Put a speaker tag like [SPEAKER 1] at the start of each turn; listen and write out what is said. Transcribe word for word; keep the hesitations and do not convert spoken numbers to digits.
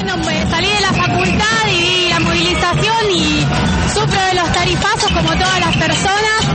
[SPEAKER 1] bueno, me salí de la facultad y vi la movilización y sufro de los tarifazos como todas las personas.